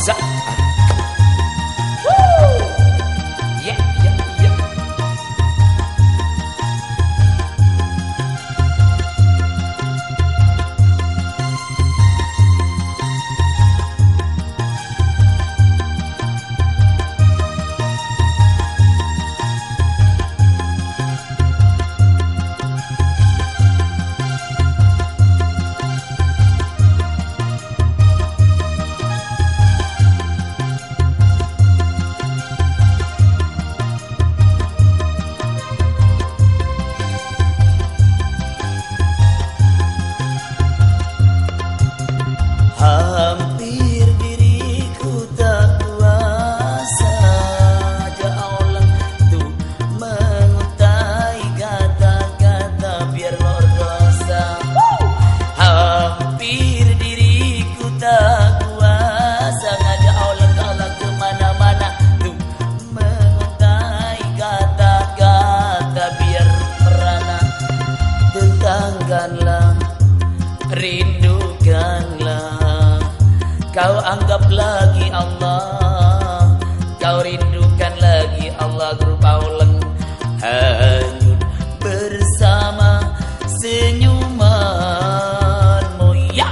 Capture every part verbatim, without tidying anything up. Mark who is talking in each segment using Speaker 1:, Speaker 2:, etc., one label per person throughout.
Speaker 1: Asa. Ya, ya, ya. Hampir diriku tak kuasa aja Allah tuh mengutai kata-kata biar lor dosa. Hampir diriku tak kuasa ngajak Allah Allah kemana-mana tuh mengutai kata-kata biar merana. Tentangkanlah, rindukanlah, kau anggap lagi Allah, kau rindukan lagi Allah. Grup Auleng hanyut bersama senyumanmu. Ya,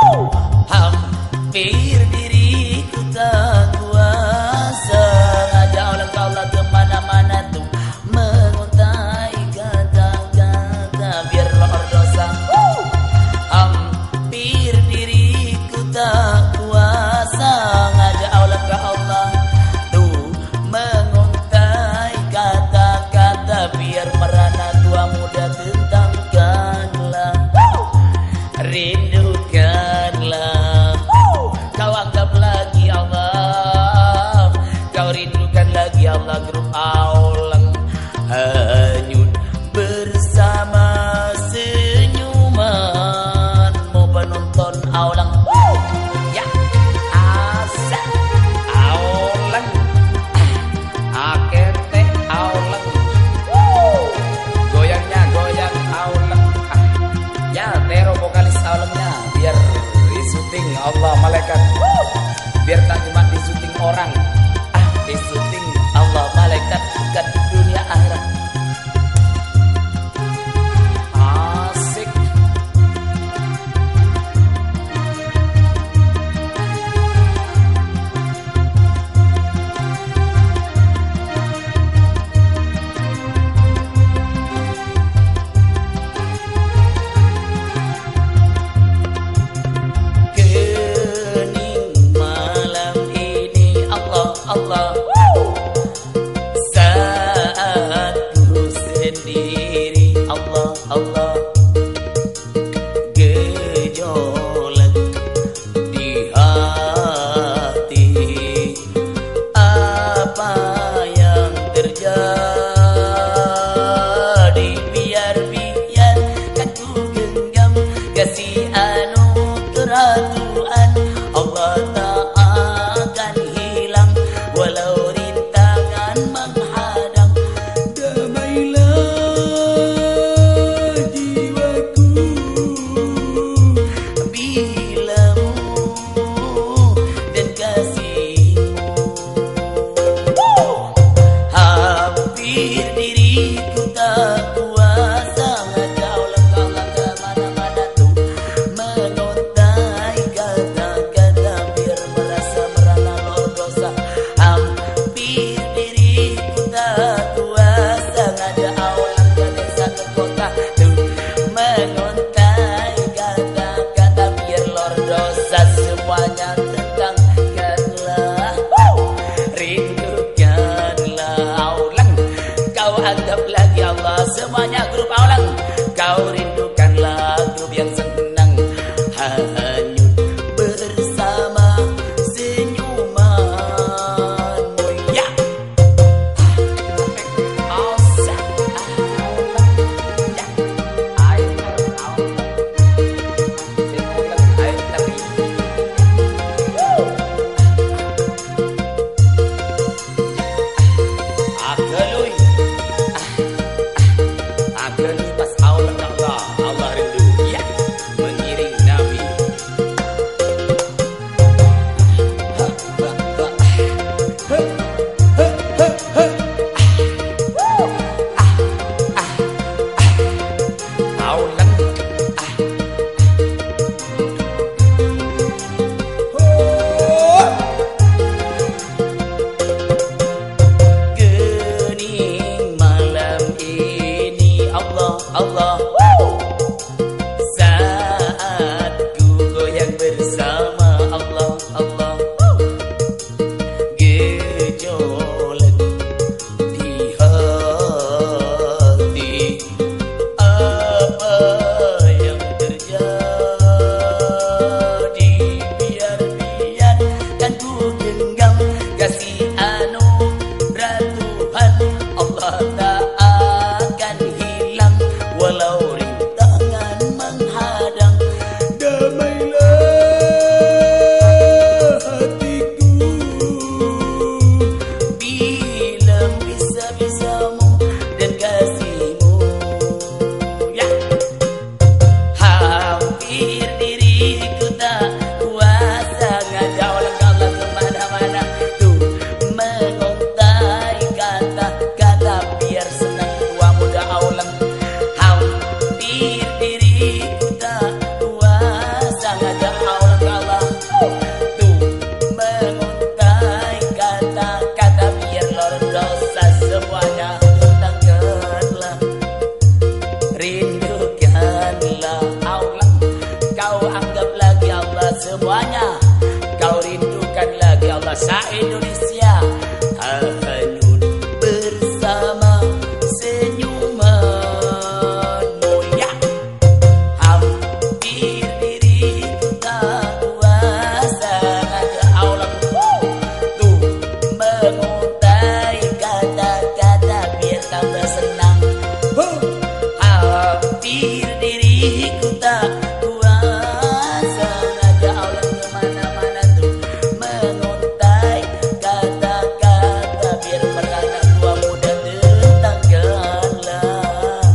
Speaker 1: hampir diriku tak kuasa ngajak Allah Allah kemana-mana tuh mengutai kata-kata biar lor dosa. Hampir diriku tak kuasa ngajak Allah ke Allah tuh menguntai kata-kata biar merana tua muda. Tentangkanlah, rindukanlah, kau anggap lagi Allah, kau rindukan lagi Allah. Grup Auleng hanyut bersama senyumanmu. Penonton Auleng ya, asa Auleng akete Auleng, goyangnya goyang Auleng. Ya, Tero vokalis Aulengnya biar di syuting Allah malaikat, biar tak cuma di syuting orang, ah di syuting Allah malaikat bukan dunia akhirat. Asik. Kening malam ini Allah Allah semuanya. Kau rindukan lagi Allah se-Indonesia. Hanyut bersama senyumanmu ya. Hampir diriku tak kuasa ngajak Allah tuh menguntai kata-kata biar tambah senang. Hampir diriku tak kuasa ngajak Allah kemana-mana tuh menguntai kata-kata biar merana tua muda tetanggalah.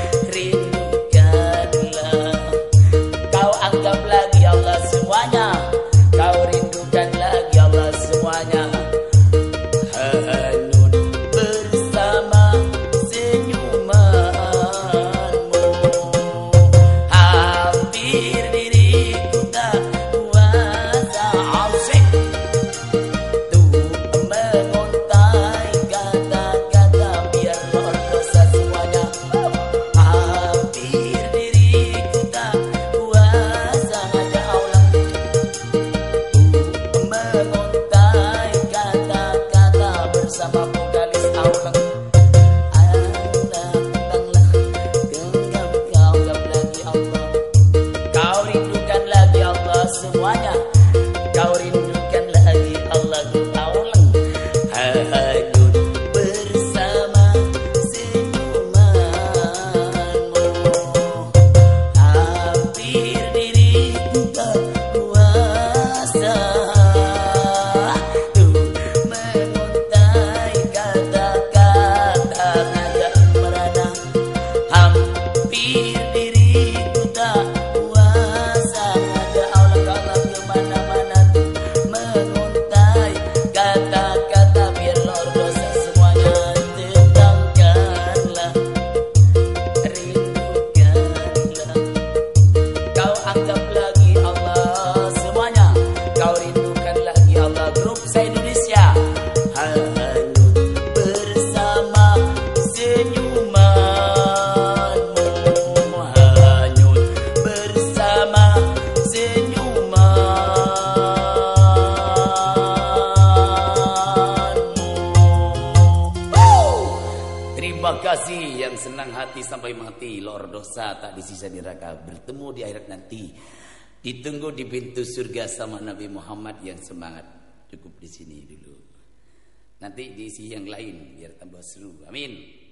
Speaker 1: Rindukanlah, kau anggap lagi Allah semuanya. Kau rindukan lagi Allah semuanya. Hanyut bersama senyumanmu. Hampir diriku tak kuasa asik tuh menguntai kata-kata biar lor dosa semuanya. Hampir diriku tak kuasa ngajak Allah tuh menguntai kata-kata bersama vokalis Aulang. Kau rindukan lagi Allah semuanya. Kau rindukan lagi Allah Aulang. Hanyut bersama senyumanmu. Hampir diriku tak kuasa tuh menguntai kata-kata ngajak merana. Hampir diriku tak kuasa ngajak Allah Allah kemana-mana tuh menguntai kata-kata biar lor dosa semuanya. Tetanggalah, rindukanlah, kau anggap lagi Allah semuanya. Kau rindukan lagi Allah grup se-Indonesia. Hanyut bersama senyumanmu. Hanyut bersama senyumanmu. Terima kasih yang senang hati sampai mati. Lor dosa tak disisa di neraka. Bertemu di akhirat nanti. Ditunggu di pintu surga sama Nabi Muhammad yang semangat. Cukup di sini dulu. Nanti diisi yang lain biar tambah seru. Amin.